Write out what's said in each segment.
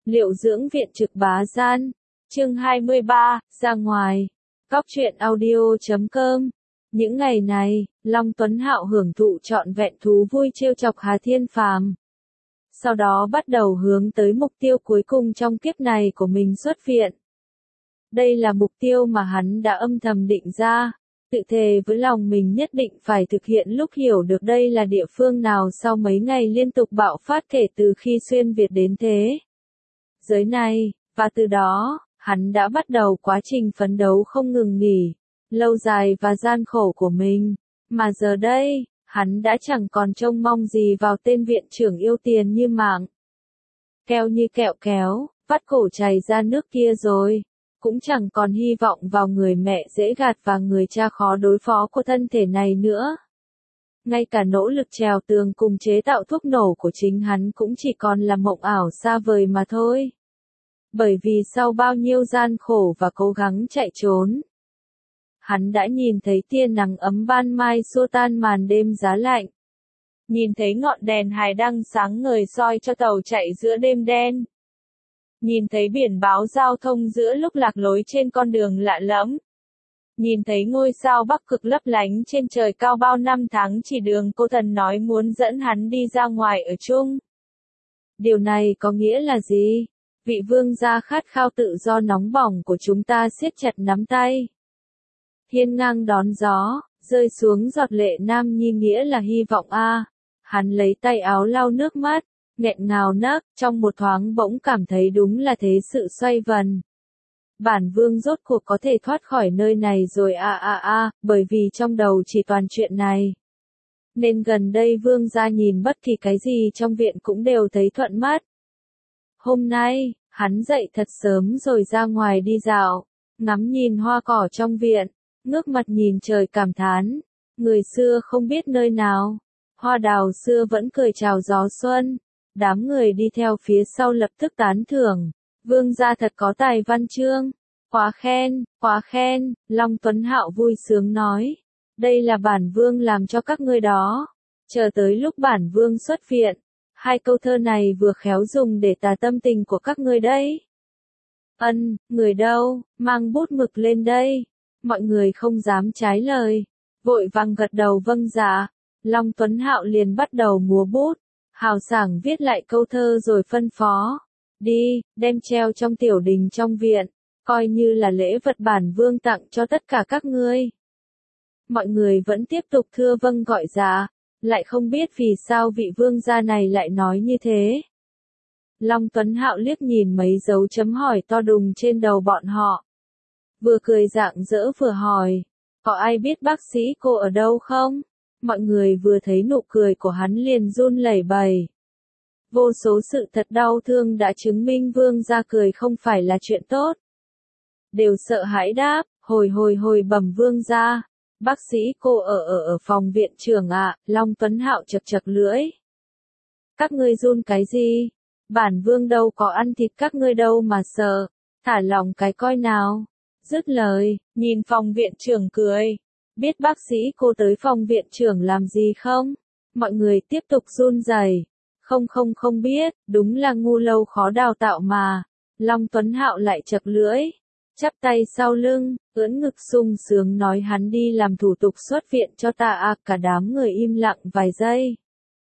Liệu dưỡng viện trực bá gian. Chương 23, ra ngoài. Cóc truyện audio.com. Những ngày này, Long Tuấn Hạo hưởng thụ trọn vẹn thú vui trêu chọc Hà Thiên Phàm. Sau đó bắt đầu hướng tới mục tiêu cuối cùng trong kiếp này của mình xuất viện. Đây là mục tiêu mà hắn đã âm thầm định ra, tự thề với lòng mình nhất định phải thực hiện lúc hiểu được đây là địa phương nào sau mấy ngày liên tục bạo phát kể từ khi xuyên Việt đến thế giới này, và từ đó, hắn đã bắt đầu quá trình phấn đấu không ngừng nghỉ, lâu dài và gian khổ của mình, mà giờ đây, hắn đã chẳng còn trông mong gì vào tên viện trưởng yêu tiền như mạng keo như kẹo kéo, vắt cổ chảy ra nước kia rồi. Cũng chẳng còn hy vọng vào người mẹ dễ gạt và người cha khó đối phó của thân thể này nữa. Ngay cả nỗ lực trèo tường cùng chế tạo thuốc nổ của chính hắn cũng chỉ còn là mộng ảo xa vời mà thôi. Bởi vì sau bao nhiêu gian khổ và cố gắng chạy trốn, hắn đã nhìn thấy tia nắng ấm ban mai xua tan màn đêm giá lạnh. Nhìn thấy ngọn đèn hải đăng sáng ngời soi cho tàu chạy giữa đêm đen. Nhìn thấy biển báo giao thông giữa lúc lạc lối trên con đường lạ lẫm. Nhìn thấy ngôi sao Bắc Cực lấp lánh trên trời cao bao năm tháng chỉ đường cô thần nói muốn dẫn hắn đi ra ngoài ở chung. Điều này có nghĩa là gì? Vị vương gia khát khao tự do nóng bỏng của chúng ta siết chặt nắm tay. Hiên ngang đón gió, rơi xuống giọt lệ nam nhi nghĩa là hy vọng a. Hắn lấy tay áo lau nước mắt. Nghẹn ngào nấc, trong một thoáng bỗng cảm thấy đúng là thế sự xoay vần. Bản vương rốt cuộc có thể thoát khỏi nơi này rồi bởi vì trong đầu chỉ toàn chuyện này. Nên gần đây vương gia nhìn bất kỳ cái gì trong viện cũng đều thấy thuận mắt. Hôm nay, hắn dậy thật sớm rồi ra ngoài đi dạo, ngắm nhìn hoa cỏ trong viện, ngước mặt nhìn trời cảm thán. Người xưa không biết nơi nào, hoa đào xưa vẫn cười chào gió xuân. Đám người đi theo phía sau lập tức tán thưởng, vương gia thật có tài văn chương, quá khen, Long Tuấn Hạo vui sướng nói, đây là bản vương làm cho các ngươi đó, chờ tới lúc bản vương xuất viện, hai câu thơ này vừa khéo dùng để tả tâm tình của các ngươi đấy. Người đâu, mang bút mực lên đây, mọi người không dám trái lời, vội vàng gật đầu vâng dạ, Long Tuấn Hạo liền bắt đầu múa bút. Hào sảng viết lại câu thơ rồi phân phó. Đi, đem treo trong tiểu đình trong viện, coi như là lễ vật bản vương tặng cho tất cả các ngươi. Mọi người vẫn tiếp tục thưa vâng gọi dạ, lại không biết vì sao vị vương gia này lại nói như thế. Long Tuấn Hạo liếc nhìn mấy dấu chấm hỏi to đùng trên đầu bọn họ. Vừa cười rạng rỡ vừa hỏi, có ai biết bác sĩ cô ở đâu không? Mọi người vừa thấy nụ cười của hắn liền run lẩy bẩy. Vô số sự thật đau thương đã chứng minh vương gia cười không phải là chuyện tốt. Đều sợ hãi đáp, hồi bẩm vương gia. Bác sĩ cô ở phòng viện trưởng ạ. Long Tuấn Hạo chật chật lưỡi. Các ngươi run cái gì? Bản vương đâu có ăn thịt các ngươi đâu mà sợ. Thả lòng cái coi nào. Dứt lời, nhìn phòng viện trưởng cười. Biết bác sĩ cô tới phòng viện trưởng làm gì không? Mọi người tiếp tục run rẩy. Không biết, đúng là ngu lâu khó đào tạo mà. Long Tuấn Hạo lại chật lưỡi, chắp tay sau lưng, ưỡn ngực sung sướng nói hắn đi làm thủ tục xuất viện cho ta cả đám người im lặng vài giây.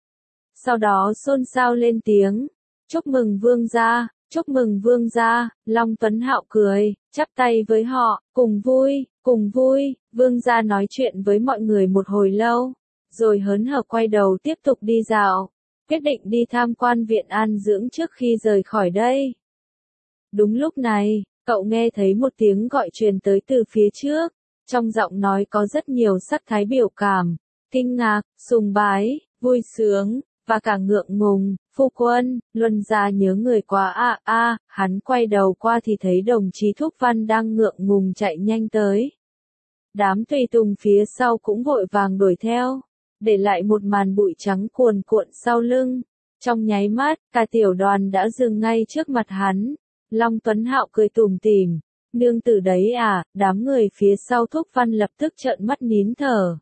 Sau đó xôn xao lên tiếng, chúc mừng vương gia. Chúc mừng vương gia, Long Tuấn Hạo cười, chắp tay với họ, cùng vui, vương gia nói chuyện với mọi người một hồi lâu, rồi hớn hở quay đầu tiếp tục đi dạo, quyết định đi tham quan viện an dưỡng trước khi rời khỏi đây. Đúng lúc này, cậu nghe thấy một tiếng gọi truyền tới từ phía trước, trong giọng nói có rất nhiều sắc thái biểu cảm, kinh ngạc, sùng bái, vui sướng, và cả ngượng ngùng. Phu quân, Luân gia nhớ người quá hắn quay đầu qua thì thấy đồng chí Thúc Văn đang ngượng ngùng chạy nhanh tới. Đám tùy tùng phía sau cũng vội vàng đuổi theo, để lại một màn bụi trắng cuồn cuộn sau lưng. Trong nháy mắt, cả tiểu đoàn đã dừng ngay trước mặt hắn. Long Tuấn Hạo cười tủm tỉm, nương tử đấy à, đám người phía sau Thúc Văn lập tức trợn mắt nín thở.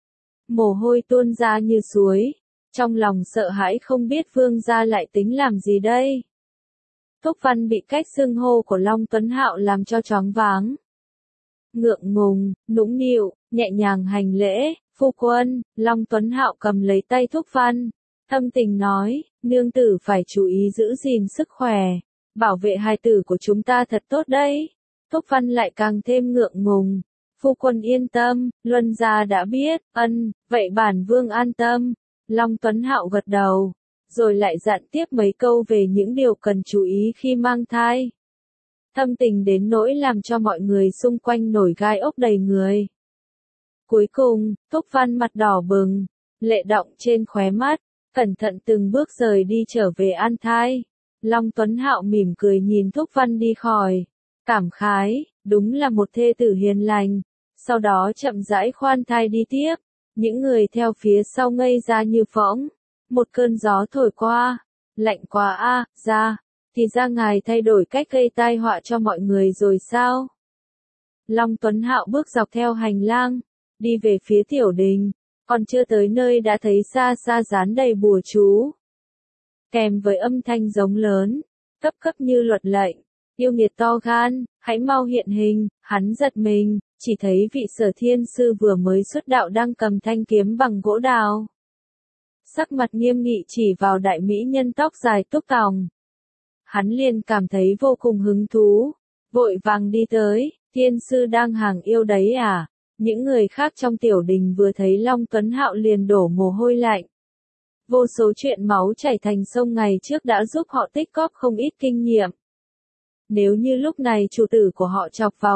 Mồ hôi tuôn ra như suối. Trong lòng sợ hãi không biết vương gia lại tính làm gì đây. Thúc Văn bị cách xưng hô của Long Tuấn Hạo làm cho choáng váng. Ngượng ngùng, nũng nịu, nhẹ nhàng hành lễ, phu quân. Long Tuấn Hạo cầm lấy tay Thúc Văn, thâm tình nói, nương tử phải chú ý giữ gìn sức khỏe, bảo vệ hài tử của chúng ta thật tốt đấy. Thúc Văn lại càng thêm ngượng ngùng, phu quân yên tâm, Luân gia đã biết, vậy bản vương an tâm. Long Tuấn Hạo gật đầu, rồi lại dặn tiếp mấy câu về những điều cần chú ý khi mang thai. Thâm tình đến nỗi làm cho mọi người xung quanh nổi gai ốc đầy người. Cuối cùng, Thúc Văn mặt đỏ bừng, lệ đọng trên khóe mắt, cẩn thận từng bước rời đi trở về an thai. Long Tuấn Hạo mỉm cười nhìn Thúc Văn đi khỏi, cảm khái, đúng là một thê tử hiền lành. Sau đó chậm rãi khoan thai đi tiếp, những người theo phía sau ngây ra như phỗng. Một cơn gió thổi qua, lạnh quá a, thì ra ngài thay đổi cách gây tai họa cho mọi người rồi sao? Long Tuấn Hạo bước dọc theo hành lang, đi về phía tiểu đình, còn chưa tới nơi đã thấy xa xa dán đầy bùa chú. Kèm với âm thanh giống lớn, cấp cấp như luật lệnh, yêu nghiệt to gan, hãy mau hiện hình. Hắn giật mình, chỉ thấy vị Sở Thiên Sư vừa mới xuất đạo đang cầm thanh kiếm bằng gỗ đào. Sắc mặt nghiêm nghị chỉ vào đại mỹ nhân tóc dài Túc Tòng. Hắn liền cảm thấy vô cùng hứng thú, vội vàng đi tới, Thiên Sư đang hàng yêu đấy à? Những người khác trong tiểu đình vừa thấy Long Tuấn Hạo liền đổ mồ hôi lạnh. Vô số chuyện máu chảy thành sông ngày trước đã giúp họ tích góp không ít kinh nghiệm. Nếu như lúc này chủ tử của họ chọc vào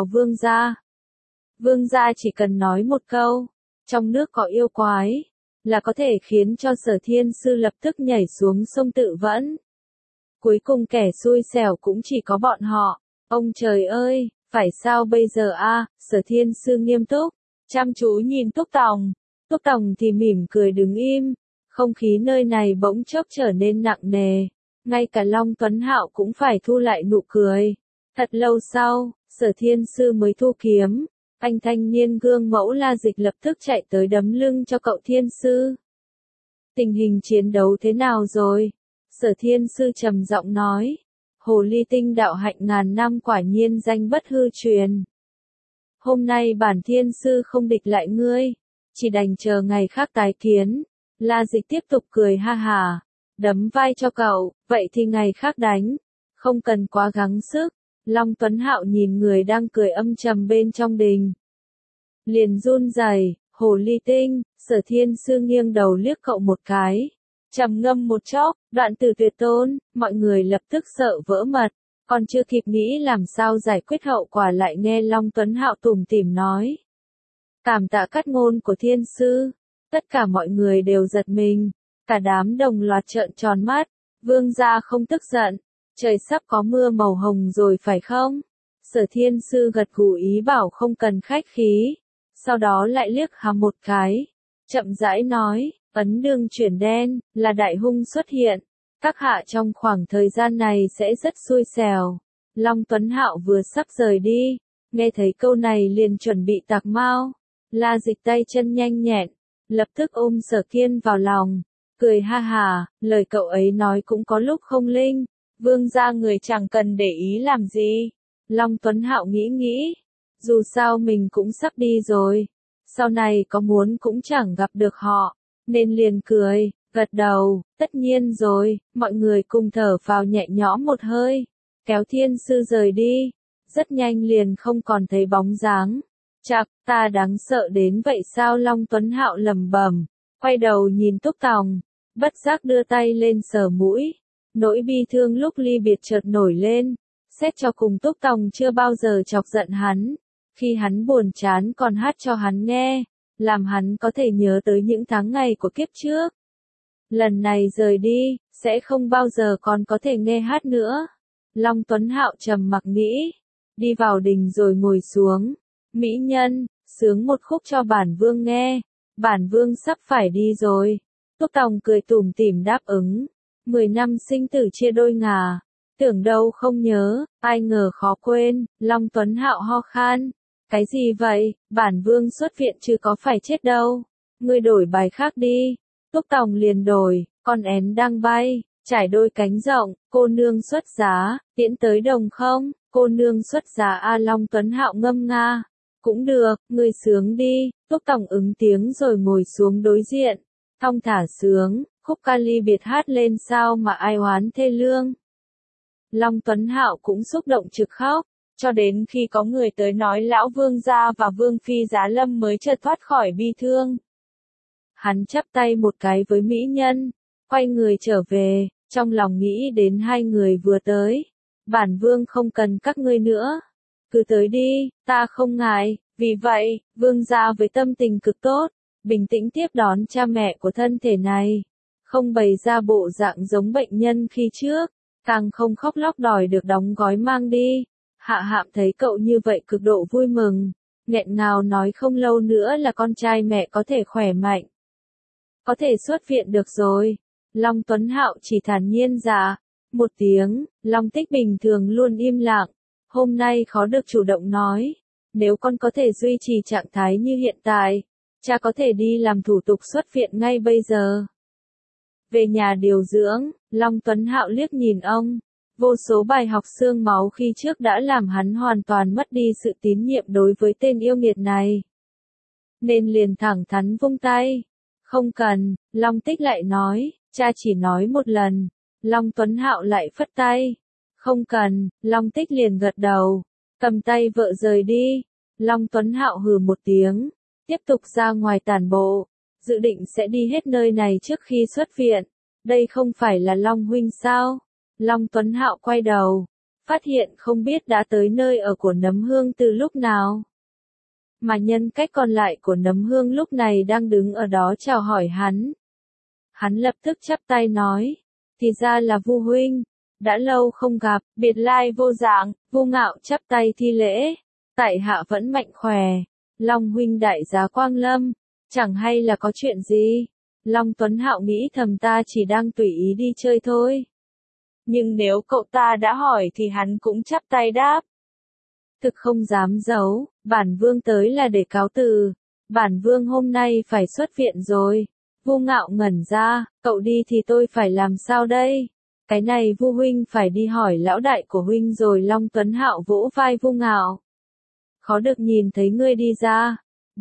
vương gia chỉ cần nói một câu, trong nước có yêu quái, là có thể khiến cho Sở Thiên Sư lập tức nhảy xuống sông tự vẫn. Cuối cùng kẻ xui xẻo cũng chỉ có bọn họ. Ông trời ơi, phải sao bây giờ a? Sở Thiên Sư nghiêm túc, chăm chú nhìn Túc Tòng. Túc Tòng thì mỉm cười đứng im. Không khí nơi này bỗng chốc trở nên nặng nề. Ngay cả Long Tuấn Hạo cũng phải thu lại nụ cười. Thật lâu sau, Sở Thiên Sư mới thu kiếm. Anh thanh niên gương mẫu La Dịch lập tức chạy tới đấm lưng cho cậu Thiên Sư. Tình hình chiến đấu thế nào rồi? Sở Thiên Sư trầm giọng nói. Hồ ly tinh đạo hạnh ngàn năm quả nhiên danh bất hư truyền. Hôm nay bản Thiên Sư không địch lại ngươi, chỉ đành chờ ngày khác tái kiến. La Dịch tiếp tục cười ha hà, đấm vai cho cậu, vậy thì ngày khác đánh, không cần quá gắng sức. Long Tuấn Hạo nhìn người đang cười âm trầm bên trong đình, liền run rẩy. Hồ ly tinh. Sở Thiên Sư nghiêng đầu liếc cậu một cái, trầm ngâm một chốc, đoạn từ tuyệt tôn. Mọi người lập tức sợ vỡ mật, còn chưa kịp nghĩ làm sao giải quyết hậu quả lại nghe Long Tuấn Hạo tủm tỉm nói. Cảm tạ cắt ngôn của Thiên Sư. Tất cả mọi người đều giật mình, cả đám đồng loạt trợn tròn mắt. Vương gia không tức giận, trời sắp có mưa màu hồng rồi phải không? Sở Thiên Sư gật gù ý bảo không cần khách khí, sau đó lại liếc hắn một cái, chậm rãi nói, ấn đường chuyển đen, là đại hung xuất hiện. Các hạ trong khoảng thời gian này sẽ rất xui xẻo. Long Tuấn Hạo vừa sắp rời đi, nghe thấy câu này liền chuẩn bị tạc mau. La Dịch tay chân nhanh nhẹn, lập tức ôm Sở Kiên vào lòng, cười ha hà, lời cậu ấy nói cũng có lúc không linh. Vương gia người chẳng cần để ý làm gì. Long Tuấn Hạo nghĩ, dù sao mình cũng sắp đi rồi, sau này có muốn cũng chẳng gặp được họ, nên liền cười, gật đầu, tất nhiên rồi. Mọi người cùng thở phào nhẹ nhõm một hơi, kéo Thiên Sư rời đi, rất nhanh liền không còn thấy bóng dáng. Chạc, ta đáng sợ đến vậy sao? Long Tuấn Hạo lẩm bẩm, quay đầu nhìn Túc Tòng, bất giác đưa tay lên sờ mũi. Nỗi bi thương lúc ly biệt chợt nổi lên, xét cho cùng Túc Tòng chưa bao giờ chọc giận hắn, khi hắn buồn chán còn hát cho hắn nghe, làm hắn có thể nhớ tới những tháng ngày của kiếp trước. Lần này rời đi, sẽ không bao giờ còn có thể nghe hát nữa. Long Tuấn Hạo trầm mặc nghĩ, đi vào đình rồi ngồi xuống. Mỹ nhân, sướng một khúc cho bản vương nghe, bản vương sắp phải đi rồi. Túc Tòng cười tủm tỉm đáp ứng. 10 năm sinh tử chia đôi ngả, tưởng đâu không nhớ, ai ngờ khó quên. Long Tuấn Hạo ho khan, cái gì vậy? Bản vương xuất viện chứ có phải chết đâu, ngươi đổi bài khác đi. Túc Tòng liền đổi, con én đang bay, trải đôi cánh rộng, cô nương xuất giá, tiễn tới đồng không, cô nương xuất giá A Long Tuấn Hạo ngâm nga. Cũng được, ngươi sướng đi, Túc Tổng ứng tiếng rồi ngồi xuống đối diện, thong thả sướng, khúc ca ly biệt hát lên sao mà ai oán thê lương. Long Tuấn Hạo cũng xúc động trực khóc, cho đến khi có người tới nói lão vương gia và vương phi Giá Lâm mới chợt thoát khỏi bi thương. Hắn chắp tay một cái với mỹ nhân, quay người trở về, trong lòng nghĩ đến hai người vừa tới. Bản vương không cần các ngươi nữa. Cứ tới đi, ta không ngại. Vì vậy, vương gia với tâm tình cực tốt, bình tĩnh tiếp đón cha mẹ của thân thể này. Không bày ra bộ dạng giống bệnh nhân khi trước, càng không khóc lóc đòi được đóng gói mang đi. Hạ Hạm thấy cậu như vậy cực độ vui mừng, nghẹn ngào nói không lâu nữa là con trai mẹ có thể khỏe mạnh. Có thể xuất viện được rồi. Long Tuấn Hạo chỉ thản nhiên dạ một tiếng. Long Tích bình thường luôn im lặng, hôm nay khó được chủ động nói. Nếu con có thể duy trì trạng thái như hiện tại, cha có thể đi làm thủ tục xuất viện ngay bây giờ. Về nhà điều dưỡng, Long Tuấn Hạo liếc nhìn ông. Vô số bài học xương máu khi trước đã làm hắn hoàn toàn mất đi sự tín nhiệm đối với tên yêu nghiệt này. Nên liền thẳng thắn vung tay. Không cần, Long Tích lại nói, cha chỉ nói một lần. Long Tuấn Hạo lại phất tay. Không cần, Long Tích liền gật đầu, cầm tay vợ rời đi. Long Tuấn Hạo hừ một tiếng, tiếp tục ra ngoài tản bộ, dự định sẽ đi hết nơi này trước khi xuất viện. Đây không phải là Long huynh sao? Long Tuấn Hạo quay đầu, phát hiện không biết đã tới nơi ở của Nấm Hương từ lúc nào. Mà nhân cách còn lại của Nấm Hương lúc này đang đứng ở đó chào hỏi hắn. Hắn lập tức chắp tay nói, thì ra là Vu huynh, đã lâu không gặp, biệt lai vô dạng. Vu Ngạo chắp tay thi lễ, tại hạ vẫn mạnh khỏe. Long huynh đại giá quang lâm, chẳng hay là có chuyện gì? Long Tuấn Hạo nghĩ thầm ta chỉ đang tùy ý đi chơi thôi. Nhưng nếu cậu ta đã hỏi thì hắn cũng chắp tay đáp. Thực không dám giấu, bản vương tới là để cáo từ. Bản vương hôm nay phải xuất viện rồi. Vu Ngạo ngẩn ra, cậu đi thì tôi phải làm sao đây? Cái này Vu huynh phải đi hỏi lão đại của huynh rồi. Long Tuấn Hạo vỗ vai Vu Ngạo. Khó được nhìn thấy ngươi đi ra.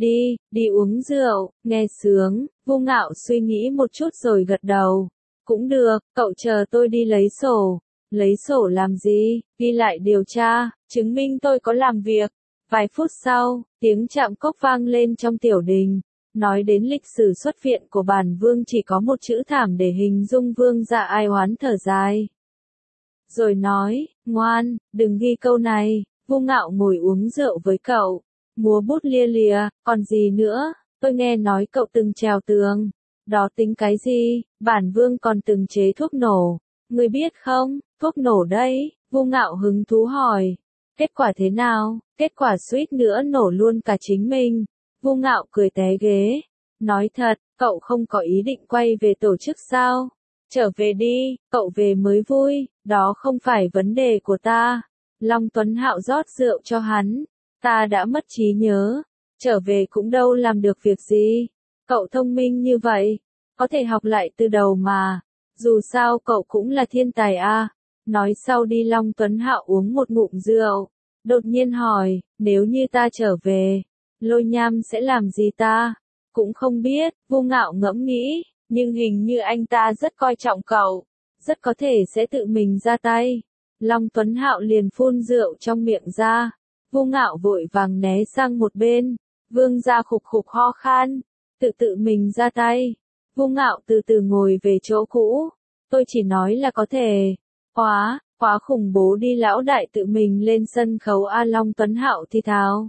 Đi uống rượu, nghe sướng. Vu Ngạo suy nghĩ một chút rồi gật đầu. Cũng được, cậu chờ tôi đi lấy sổ. Lấy sổ làm gì? Ghi lại điều tra, chứng minh tôi có làm việc. Vài phút sau, tiếng chạm cốc vang lên trong tiểu đình. Nói đến lịch sử xuất viện của bản vương chỉ có một chữ thảm để hình dung vương gia ai oán thở dài. Rồi nói, ngoan, đừng ghi câu này. Vu Ngạo ngồi uống rượu với cậu, múa bút lia lịa, còn gì nữa, tôi nghe nói cậu từng trèo tường. Đó tính cái gì, bản vương còn từng chế thuốc nổ, ngươi biết không, thuốc nổ đấy. Vu Ngạo hứng thú hỏi, kết quả thế nào? Kết quả suýt nữa nổ luôn cả chính mình. Vu Ngạo cười té ghế, nói thật, cậu không có ý định quay về tổ chức sao? Trở về đi, cậu về mới vui, đó không phải vấn đề của ta. Long Tuấn Hạo rót rượu cho hắn, ta đã mất trí nhớ, trở về cũng đâu làm được việc gì. Cậu thông minh như vậy, có thể học lại từ đầu mà, dù sao cậu cũng là thiên tài a. Nói sau đi. Long Tuấn Hạo uống một ngụm rượu, đột nhiên hỏi, nếu như ta trở về, Lôi Nham sẽ làm gì ta? Cũng không biết. Vu Ngạo ngẫm nghĩ, nhưng hình như anh ta rất coi trọng cậu, rất có thể sẽ tự mình ra tay. Long Tuấn Hạo liền phun rượu trong miệng ra. Vu Ngạo vội vàng né sang một bên. Vương gia khục khục ho khan, tự mình ra tay. Vu Ngạo từ từ ngồi về chỗ cũ. Tôi chỉ nói là có thể. Quá khủng bố đi, lão đại tự mình lên sân khấu a. Long Tuấn Hạo thì thào.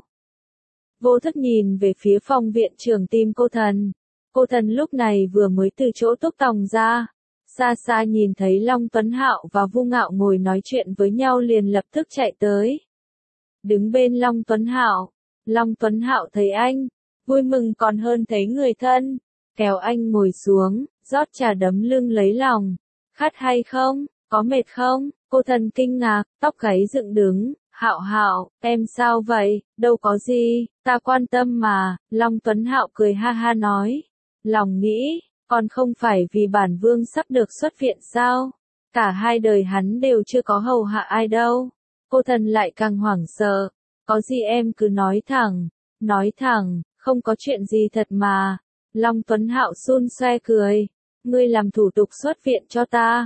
Vô thức nhìn về phía phòng viện trưởng tim cô thần. Cô thần lúc này vừa mới từ chỗ Túc Tòng ra. Xa xa nhìn thấy Long Tuấn Hạo và Vu Ngạo ngồi nói chuyện với nhau liền lập tức chạy tới. Đứng bên Long Tuấn Hạo. Long Tuấn Hạo thấy anh, vui mừng còn hơn thấy người thân. Kéo anh ngồi xuống, rót trà đấm lưng lấy lòng. Khát hay không? Có mệt không? Cô thần kinh ngạc, tóc gáy dựng đứng. Hạo, em sao vậy? Đâu có gì, ta quan tâm mà. Long Tuấn Hạo cười ha ha nói. Lòng nghĩ, còn không phải vì bản vương sắp được xuất viện sao? Cả hai đời hắn đều chưa có hầu hạ ai đâu. Cô thần lại càng hoảng sợ. Có gì em cứ nói thẳng, không có chuyện gì thật mà. Long Tuấn Hạo xun xoe cười. Ngươi làm thủ tục xuất viện cho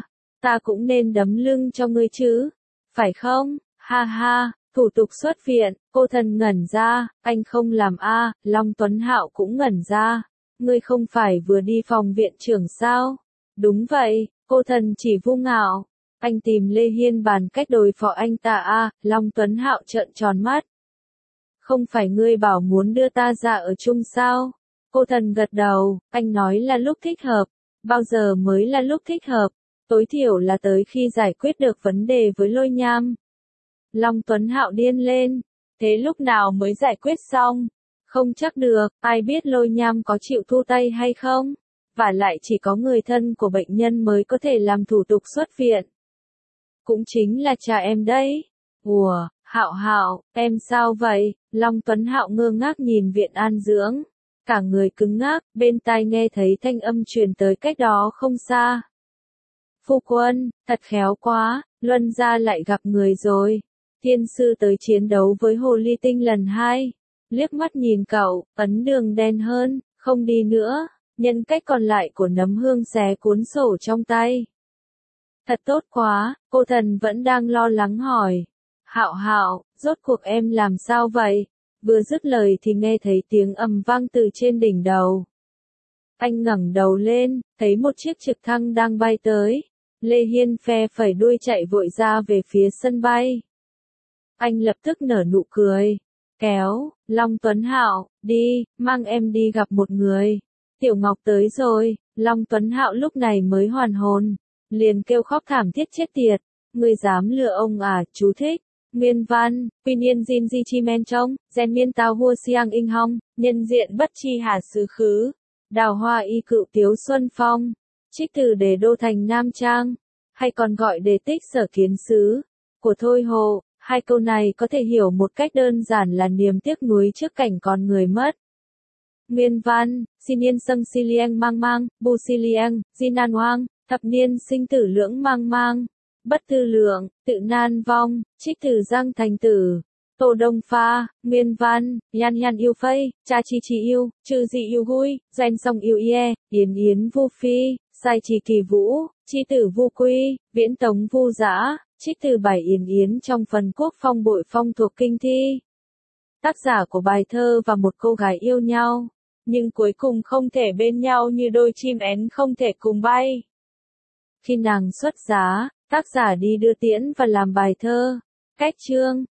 ta cũng nên đấm lưng cho ngươi chứ, phải không? Ha ha, thủ tục xuất viện, cô thần ngẩn ra, anh không làm a, Long Tuấn Hạo cũng ngẩn ra. Ngươi không phải vừa đi phòng viện trưởng sao? Đúng vậy, cô thần chỉ vu ngạo. Anh tìm Lê Hiên bàn cách đối phó anh ta a, Long Tuấn Hạo trợn tròn mắt. Không phải ngươi bảo muốn đưa ta ra ở chung sao? Cô thần gật đầu, anh nói là lúc thích hợp. Bao giờ mới là lúc thích hợp? Tối thiểu là tới khi giải quyết được vấn đề với Lôi Nham. Long Tuấn Hạo điên lên. Thế lúc nào mới giải quyết xong? Không chắc được, ai biết Lôi Nham có chịu thu tay hay không? Và lại chỉ có người thân của bệnh nhân mới có thể làm thủ tục xuất viện. Cũng chính là cha em đấy. Ủa, Hạo, em sao vậy? Long Tuấn Hạo ngơ ngác nhìn viện an dưỡng. Cả người cứng ngắc, bên tai nghe thấy thanh âm truyền tới cách đó không xa. Phu quân, thật khéo quá, Luân gia lại gặp người rồi. Thiên sư tới chiến đấu với Hồ Ly Tinh lần 2. Liếc mắt nhìn cậu, ấn đường đen hơn, không đi nữa. Nhân cách còn lại của Nấm Hương xé cuốn sổ trong tay. Thật tốt quá, cô thần vẫn đang lo lắng hỏi. Hạo, rốt cuộc em làm sao vậy? Vừa dứt lời thì nghe thấy tiếng ầm vang từ trên đỉnh đầu. Anh ngẩng đầu lên, thấy một chiếc trực thăng đang bay tới. Lê Hiên phe phẩy đuôi chạy vội ra về phía sân bay. Anh lập tức nở nụ cười. Kéo, Long Tuấn Hạo, đi, mang em đi gặp một người. Tiểu Ngọc tới rồi, Long Tuấn Hạo lúc này mới hoàn hồn. Liền kêu khóc thảm thiết chết tiệt. Ngươi dám lừa ông à, chú thích. Nguyên văn, quy niên Jin Di Chi Men Trông, Gen Miên Tao Hua Siang In Hong, nhân diện bất chi hà xứ khứ. Đào hoa y cựu tiếu Xuân Phong. Trích từ đề đô thành Nam Trang, hay còn gọi đề tích sở kiến xứ, của Thôi Hồ. Hai câu này có thể hiểu một cách đơn giản là niềm tiếc nuối trước cảnh con người mất. Nguyên văn, xin yên sâng si lieng mang mang, bu si lieng, jinan hoang, thập niên sinh tử lưỡng mang mang, bất tư lượng, tự nan vong, trích từ Giang Thành Tử. Tô Đông Pha, Nguyên văn, yan yêu phây, cha chi yêu, chư dị yêu vui, doanh song yêu ye, yến vu phi, sai trì kỳ vũ, chi tử vu quy, viễn tống vu dã, trích từ bài yến trong phần Quốc Phong Bội Phong thuộc kinh thi. Tác giả của bài thơ và một cô gái yêu nhau, nhưng cuối cùng không thể bên nhau như đôi chim én không thể cùng bay. Khi nàng xuất giá, tác giả đi đưa tiễn và làm bài thơ. Cách chương